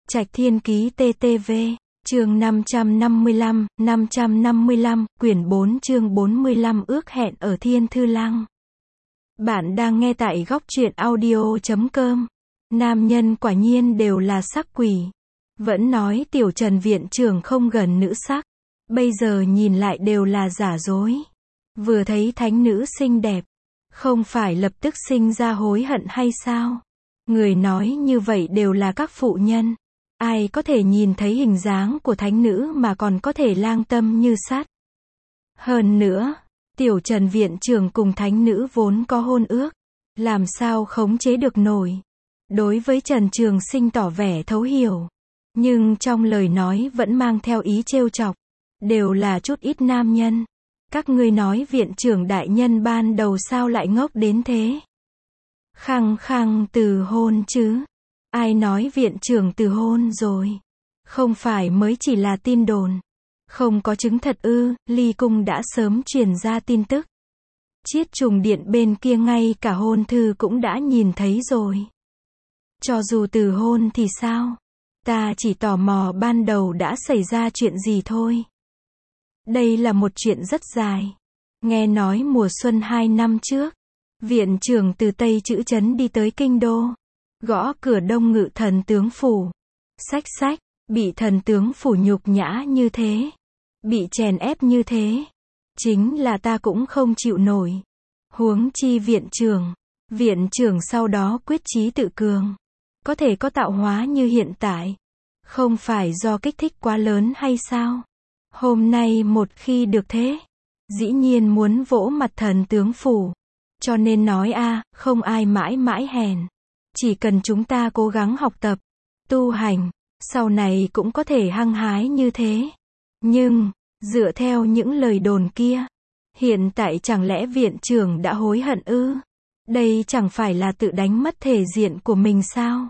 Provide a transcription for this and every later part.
Trạch Thiên Ký TTV, chương 555, quyển 4 chương 45 ước hẹn ở Thiên Thư Lăng. Bạn đang nghe tại góc truyện audio.com. Nam nhân quả nhiên đều là sắc quỷ. Vẫn nói tiểu Trần viện trưởng không gần nữ sắc. Bây giờ nhìn lại đều là giả dối. Vừa thấy thánh nữ xinh đẹp, không phải lập tức sinh ra hối hận hay sao? Người nói như vậy đều là các phụ nhân. Ai có thể nhìn thấy hình dáng của thánh nữ mà còn có thể lang tâm như sắt. Hơn nữa, tiểu Trần viện trưởng cùng thánh nữ vốn có hôn ước, làm sao khống chế được nổi. Đối với Trần Trường Sinh tỏ vẻ thấu hiểu, nhưng trong lời nói vẫn mang theo ý trêu chọc. Đều là chút ít nam nhân. Các ngươi nói viện trưởng đại nhân ban đầu sao lại ngốc đến thế? Khăng khăng từ hôn chứ? Ai nói viện trưởng từ hôn rồi? Không phải mới chỉ là tin đồn. Không có chứng thật ư? Ly Cung đã sớm truyền ra tin tức. Chiết Trùng Điện bên kia ngay cả hôn thư cũng đã nhìn thấy rồi. Cho dù từ hôn thì sao? Ta chỉ tò mò ban đầu đã xảy ra chuyện gì thôi. Đây là một chuyện rất dài. Nghe nói mùa xuân 2 năm trước, viện trưởng từ Tây Chữ Trấn đi tới Kinh Đô, gõ cửa Đông Ngự thần tướng phủ. Xách xách, bị thần tướng phủ nhục nhã như thế, bị chèn ép như thế, chính là ta cũng không chịu nổi. Huống chi viện trưởng sau đó quyết chí tự cường, có thể có tạo hóa như hiện tại, không phải do kích thích quá lớn hay sao? Hôm nay một khi được thế, dĩ nhiên muốn vỗ mặt thần tướng phủ. Cho nên nói không ai mãi mãi hèn. Chỉ cần chúng ta cố gắng học tập, tu hành, sau này cũng có thể hăng hái như thế. Nhưng, dựa theo những lời đồn kia, hiện tại chẳng lẽ viện trưởng đã hối hận ư? Đây chẳng phải là tự đánh mất thể diện của mình sao?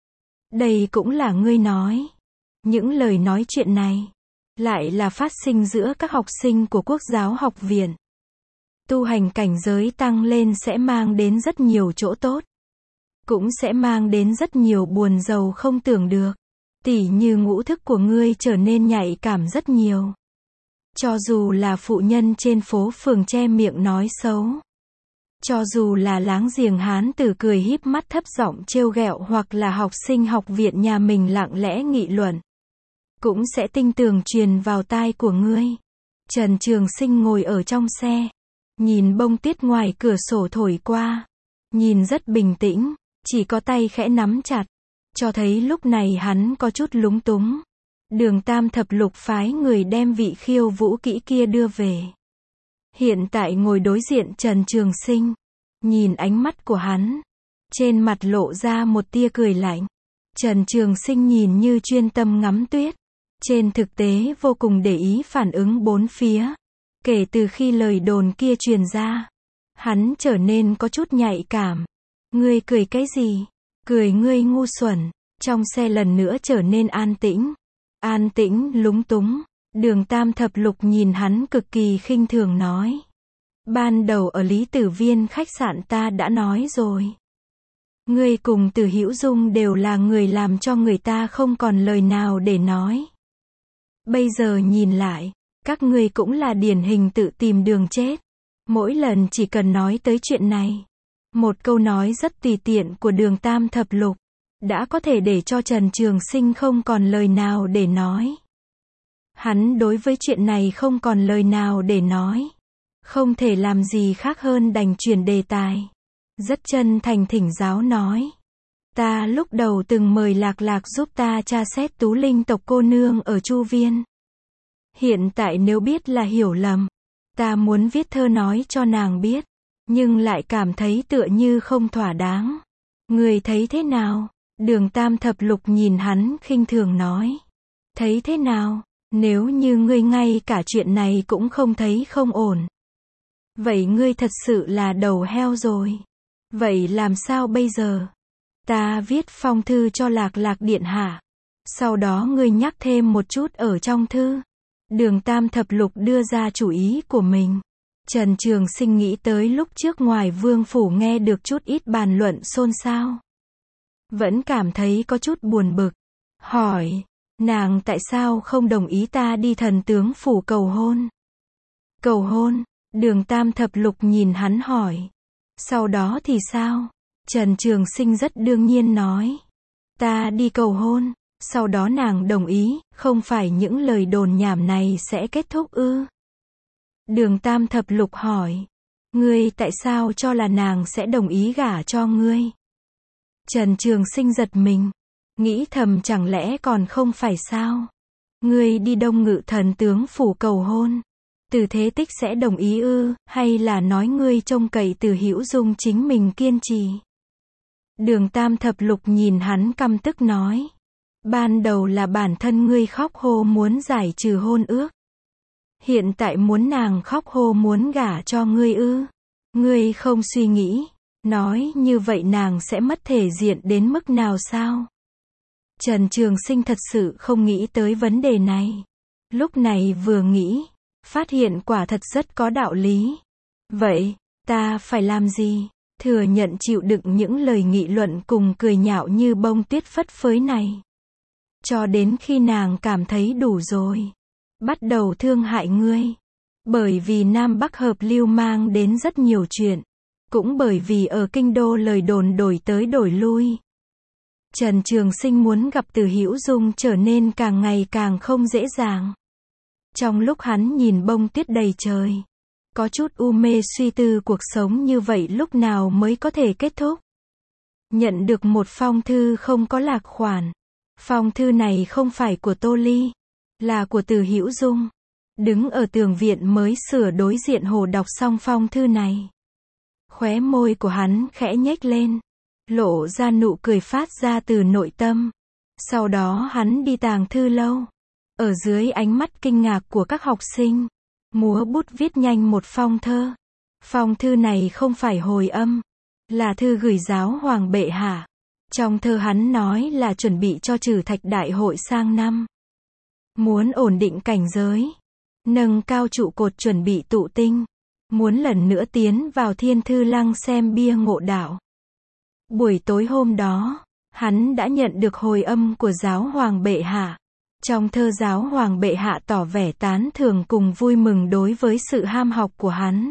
Đây cũng là ngươi nói. Những lời nói chuyện này lại là phát sinh giữa các học sinh của Quốc giáo học viện. Tu hành cảnh giới tăng lên sẽ mang đến rất nhiều chỗ tốt, cũng sẽ mang đến rất nhiều buồn rầu không tưởng được. Tỉ như ngũ thức của ngươi trở nên nhạy cảm rất nhiều. Cho dù là phụ nhân trên phố phường che miệng nói xấu, cho dù là láng giềng hán tử cười híp mắt thấp giọng trêu ghẹo, hoặc là học sinh học viện nhà mình lặng lẽ nghị luận, cũng sẽ tinh tường truyền vào tai của ngươi. Trần Trường Sinh ngồi ở trong xe, nhìn bông tuyết ngoài cửa sổ thổi qua, nhìn rất bình tĩnh, chỉ có tay khẽ nắm chặt, cho thấy lúc này hắn có chút lúng túng. Đường Tam Thập Lục phái người đem vị khiêu vũ kỹ kia đưa về. Hiện tại ngồi đối diện Trần Trường Sinh, nhìn ánh mắt của hắn, trên mặt lộ ra một tia cười lạnh. Trần Trường Sinh nhìn như chuyên tâm ngắm tuyết, trên thực tế vô cùng để ý phản ứng bốn phía. Kể từ khi lời đồn kia truyền ra, hắn trở nên có chút nhạy cảm. Ngươi cười cái gì? Cười ngươi ngu xuẩn. Trong xe lần nữa trở nên an tĩnh, lúng túng. Đường Tam Thập Lục nhìn hắn cực kỳ khinh thường nói. Ban đầu ở Lý Tử Viên khách sạn ta đã nói rồi. Ngươi cùng Từ Hữu Dung đều là người làm cho người ta không còn lời nào để nói. Bây giờ nhìn lại, các ngươi cũng là điển hình tự tìm đường chết. Mỗi lần chỉ cần nói tới chuyện này, một câu nói rất tùy tiện của Đường Tam Thập Lục đã có thể để cho Trần Trường Sinh không còn lời nào để nói. Hắn đối với chuyện này không còn lời nào để nói, không thể làm gì khác hơn đành chuyển đề tài. Rất chân thành thỉnh giáo nói. Ta lúc đầu từng mời Lạc Lạc giúp ta tra xét Tú Linh tộc cô nương ở Chu Viên. Hiện tại nếu biết là hiểu lầm, ta muốn viết thơ nói cho nàng biết, nhưng lại cảm thấy tựa như không thỏa đáng. Ngươi thấy thế nào? Đường Tam Thập Lục nhìn hắn khinh thường nói. Thấy thế nào? Nếu như ngươi ngay cả chuyện này cũng không thấy không ổn, vậy ngươi thật sự là đầu heo rồi. Vậy làm sao bây giờ? Ta viết phong thư cho Lạc Lạc điện hạ, sau đó ngươi nhắc thêm một chút ở trong thư. Đường Tam Thập Lục đưa ra chủ ý của mình. Trần Trường Sinh nghĩ tới lúc trước ngoài vương phủ nghe được chút ít bàn luận xôn xao, vẫn cảm thấy có chút buồn bực. hỏi, nàng tại sao không đồng ý ta đi thần tướng phủ cầu hôn? Cầu hôn? Đường Tam Thập Lục nhìn hắn hỏi. Sau đó thì sao? Trần Trường Sinh rất đương nhiên nói. Ta đi cầu hôn, sau đó nàng đồng ý, không phải những lời đồn nhảm này sẽ kết thúc ư? Đường Tam Thập Lục hỏi. Ngươi tại sao cho là nàng sẽ đồng ý gả cho ngươi? Trần Trường Sinh giật mình. Nghĩ thầm chẳng lẽ còn không phải sao? Ngươi đi Đông Ngự thần tướng phủ cầu hôn. Từ Thế Tích sẽ đồng ý ư, hay là nói ngươi trông cậy Từ Hữu Dung chính mình kiên trì? Đường Tam Thập Lục nhìn hắn căm tức nói. Ban đầu là bản thân ngươi khóc hô muốn giải trừ hôn ước. Hiện tại muốn nàng khóc hô muốn gả cho ngươi ư? Ngươi không suy nghĩ, nói như vậy nàng sẽ mất thể diện đến mức nào sao? Trần Trường Sinh thật sự không nghĩ tới vấn đề này. Lúc này vừa nghĩ, phát hiện quả thật rất có đạo lý. Vậy, ta phải làm gì? Thừa nhận chịu đựng những lời nghị luận cùng cười nhạo như bông tuyết phất phới này. Cho đến khi nàng cảm thấy đủ rồi. Bắt đầu thương hại ngươi. Bởi vì Nam Bắc hợp lưu mang đến rất nhiều chuyện. Cũng bởi vì ở kinh đô lời đồn đổi tới đổi lui. Trần Trường Sinh muốn gặp Từ Hữu Dung trở nên càng ngày càng không dễ dàng. Trong lúc hắn nhìn bông tuyết đầy trời, có chút u mê suy tư cuộc sống như vậy lúc nào mới có thể kết thúc. Nhận được một phong thư không có lạc khoản. Phong thư này không phải của Tô Ly, là của Từ Hữu Dung. Đứng ở tường viện mới sửa đối diện hồ đọc xong phong thư này. Khóe môi của hắn khẽ nhếch lên, lộ ra nụ cười phát ra từ nội tâm. Sau đó hắn đi tàng thư lâu. Ở dưới ánh mắt kinh ngạc của các học sinh, múa bút viết nhanh một phong thơ. Phong thư này không phải hồi âm, là thư gửi giáo hoàng bệ hạ. Trong thơ hắn nói là chuẩn bị cho trừ thạch đại hội sang năm. Muốn ổn định cảnh giới, nâng cao trụ cột chuẩn bị tụ tinh. Muốn lần nữa tiến vào Thiên Thư Lăng xem bia ngộ đạo. Buổi tối hôm đó, hắn đã nhận được hồi âm của giáo hoàng bệ hạ. Trong thơ giáo hoàng bệ hạ tỏ vẻ tán thưởng cùng vui mừng đối với sự ham học của hắn.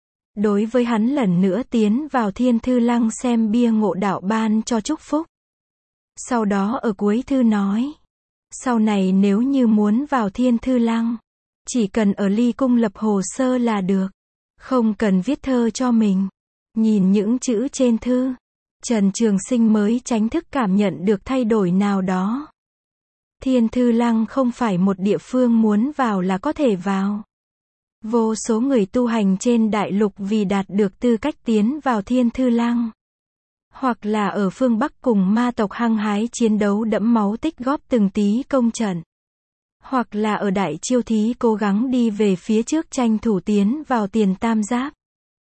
Đối với hắn lần nữa tiến vào Thiên Thư Lăng xem bia ngộ đạo ban cho chúc phúc. Sau đó ở cuối thư nói, sau này nếu như muốn vào Thiên Thư Lăng, chỉ cần ở Ly Cung lập hồ sơ là được, không cần viết thơ cho mình. Nhìn những chữ trên thư, Trần Trường Sinh mới chính thức cảm nhận được thay đổi nào đó. Thiên Thư Lăng không phải một địa phương muốn vào là có thể vào. Vô số người tu hành trên đại lục vì đạt được tư cách tiến vào Thiên Thư Lăng, hoặc là ở phương Bắc cùng ma tộc hăng hái chiến đấu đẫm máu tích góp từng tí công trận, hoặc là ở Đại Chiêu Thí cố gắng đi về phía trước tranh thủ tiến vào Tiền Tam Giáp.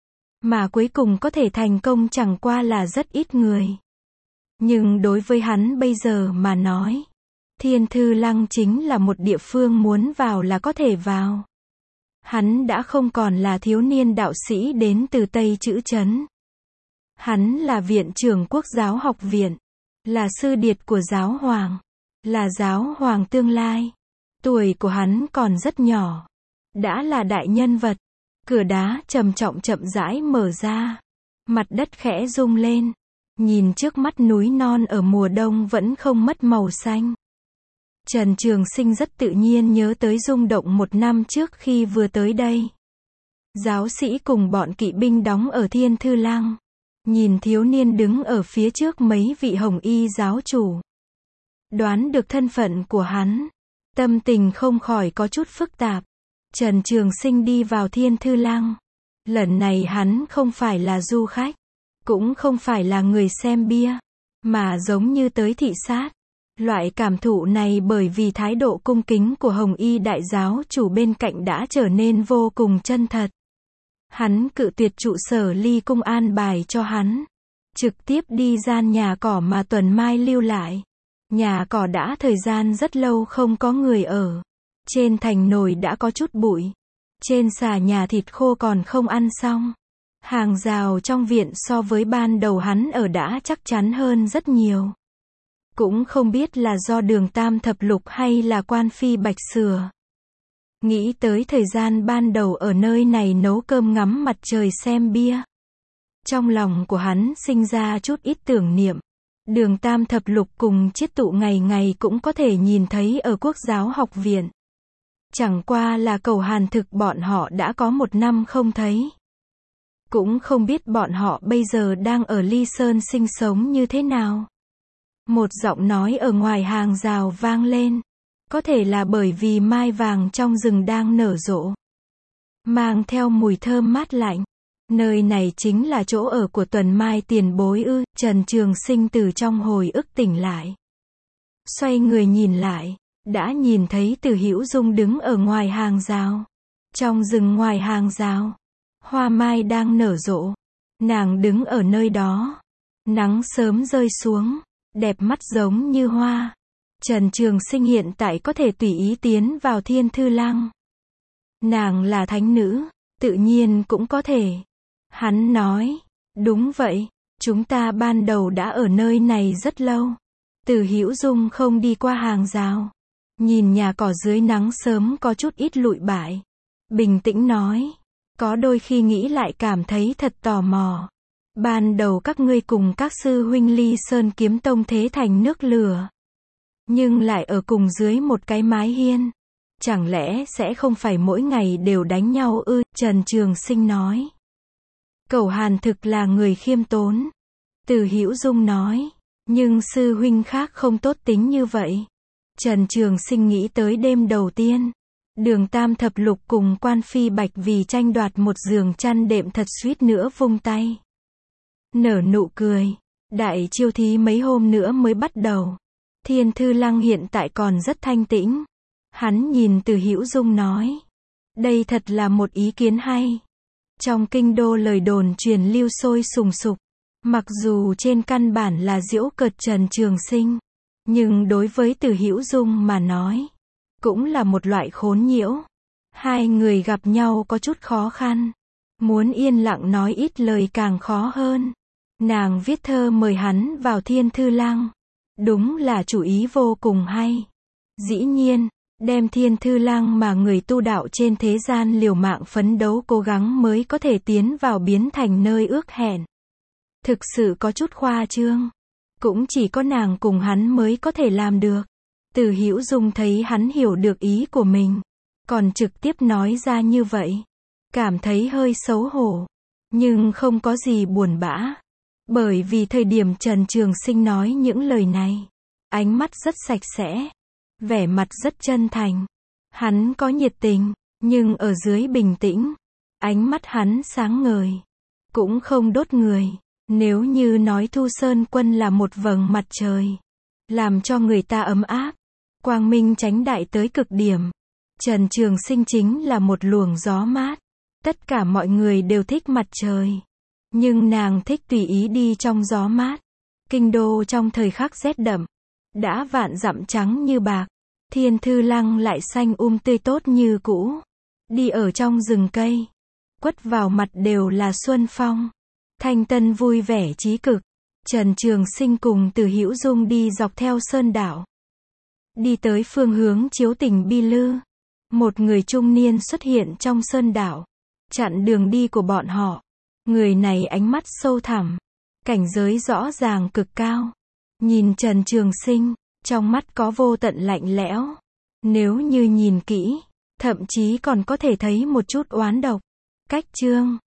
Mà cuối cùng có thể thành công chẳng qua là rất ít người. Nhưng đối với hắn bây giờ mà nói, Thiên Thư Lăng chính là một địa phương muốn vào là có thể vào. Hắn đã không còn là thiếu niên đạo sĩ đến từ Tây Chữ Trấn. Hắn là viện trưởng Quốc giáo học viện, là sư điệt của giáo hoàng, là giáo hoàng tương lai. Tuổi của hắn còn rất nhỏ, đã là đại nhân vật. Cửa đá trầm trọng chậm rãi mở ra, mặt đất khẽ rung lên, nhìn trước mắt núi non ở mùa đông vẫn không mất màu xanh. Trần Trường Sinh rất tự nhiên nhớ tới rung động một năm trước khi vừa tới đây. Giáo sĩ cùng bọn kỵ binh đóng ở Thiên Thư Lăng, nhìn thiếu niên đứng ở phía trước mấy vị hồng y giáo chủ. Đoán được thân phận của hắn, tâm tình không khỏi có chút phức tạp. Trần Trường Sinh đi vào Thiên Thư Lăng. Lần này hắn không phải là du khách, cũng không phải là người xem bia, mà giống như tới thị sát. Loại cảm thụ này bởi vì thái độ cung kính của Hồng Y đại giáo chủ bên cạnh đã trở nên vô cùng chân thật. Hắn cự tuyệt trụ sở Ly Cung an bài cho hắn, trực tiếp đi gian nhà cỏ mà Tuần Mai lưu lại. Nhà cỏ đã thời gian rất lâu không có người ở. Trên thành nồi đã có chút bụi. Trên xà nhà thịt khô còn không ăn xong. Hàng rào trong viện so với ban đầu hắn ở đã chắc chắn hơn rất nhiều. Cũng không biết là do Đường Tam Thập Lục hay là Quan Phi Bạch sửa. Nghĩ tới thời gian ban đầu ở nơi này nấu cơm ngắm mặt trời xem bia. Trong lòng của hắn sinh ra chút ít tưởng niệm. Đường Tam Thập Lục cùng Chiết Tụ ngày ngày cũng có thể nhìn thấy ở Quốc giáo học viện. Chẳng qua là Cầu Hàn Thực bọn họ đã có 1 năm không thấy. Cũng không biết bọn họ bây giờ đang ở Ly Sơn sinh sống như thế nào. Một giọng nói ở ngoài hàng rào vang lên. Có thể là bởi vì mai vàng trong rừng đang nở rộ. Mang theo mùi thơm mát lạnh. Nơi này chính là chỗ ở của Tuần Mai tiền bối ư? Trần Trường Sinh từ trong hồi ức tỉnh lại. Xoay người nhìn lại. Đã nhìn thấy Từ Hữu Dung đứng ở ngoài hàng rào. Trong rừng ngoài hàng rào. Hoa mai đang nở rộ. Nàng đứng ở nơi đó. Nắng sớm rơi xuống. Đẹp mắt giống như hoa. Trần Trường Sinh hiện tại có thể tùy ý tiến vào Thiên Thư Lăng. Nàng là thánh nữ. Tự nhiên cũng có thể. Hắn nói. Đúng vậy. Chúng ta ban đầu đã ở nơi này rất lâu. Từ Hữu Dung không đi qua hàng rào. Nhìn nhà cỏ dưới nắng sớm có chút ít lụi bại. Bình tĩnh nói. Có đôi khi nghĩ lại cảm thấy thật tò mò. Ban đầu các ngươi cùng các sư huynh Ly Sơn Kiếm Tông thế thành nước lửa. Nhưng lại ở cùng dưới một cái mái hiên. Chẳng lẽ sẽ không phải mỗi ngày đều đánh nhau ư? Trần Trường Sinh nói. Cầu Hàn Thực là người khiêm tốn. Từ Hữu Dung nói. Nhưng sư huynh khác không tốt tính như vậy. Trần Trường Sinh nghĩ tới đêm đầu tiên. Đường Tam Thập Lục cùng Quan Phi Bạch vì tranh đoạt một giường chăn đệm thật suýt nữa vung tay. Nở nụ cười. Đại chiêu thí mấy hôm nữa mới bắt đầu. Thiên Thư Lăng hiện tại còn rất thanh tĩnh. Hắn nhìn Từ Hữu Dung nói. Đây thật là một ý kiến hay. Trong kinh đô lời đồn truyền lưu sôi sùng sục. Mặc dù trên căn bản là giễu cợt Trần Trường Sinh. Nhưng đối với Từ Hữu Dung mà nói. Cũng là một loại khốn nhiễu. Hai người gặp nhau có chút khó khăn. Muốn yên lặng nói ít lời càng khó hơn. Nàng viết thơ mời hắn vào Thiên Thư Lăng. Đúng là chủ ý vô cùng hay. Dĩ nhiên, đem Thiên Thư Lăng mà người tu đạo trên thế gian liều mạng phấn đấu cố gắng mới có thể tiến vào biến thành nơi ước hẹn. Thực sự có chút khoa trương. Cũng chỉ có nàng cùng hắn mới có thể làm được. Từ Hữu Dung thấy hắn hiểu được ý của mình. Còn trực tiếp nói ra như vậy. Cảm thấy hơi xấu hổ. Nhưng không có gì buồn bã. Bởi vì thời điểm Trần Trường Sinh nói những lời này. Ánh mắt rất sạch sẽ. Vẻ mặt rất chân thành. Hắn có nhiệt tình. Nhưng ở dưới bình tĩnh. Ánh mắt hắn sáng ngời. Cũng không đốt người. Nếu như nói Thu Sơn Quân là một vầng mặt trời. Làm cho người ta ấm áp. Quang minh chánh đại tới cực điểm. Trần Trường Sinh chính là một luồng gió mát. Tất cả mọi người đều thích mặt trời. Nhưng nàng thích tùy ý đi trong gió mát. Kinh đô trong thời khắc rét đậm. Đã vạn dặm trắng như bạc. Thiên Thư Lăng lại xanh tươi tốt như cũ. Đi ở trong rừng cây. Quất vào mặt đều là xuân phong. Thanh tân vui vẻ chí cực. Trần Trường Sinh cùng Từ Hữu Dung đi dọc theo sơn đảo. Đi tới phương hướng Chiếu Tỉnh Bi Lư. Một người trung niên xuất hiện trong sơn đảo. Chặn đường đi của bọn họ. Người này ánh mắt sâu thẳm. Cảnh giới rõ ràng cực cao. Nhìn Trần Trường Sinh. Trong mắt có vô tận lạnh lẽo. Nếu như nhìn kỹ. Thậm chí còn có thể thấy một chút oán độc. Cách chương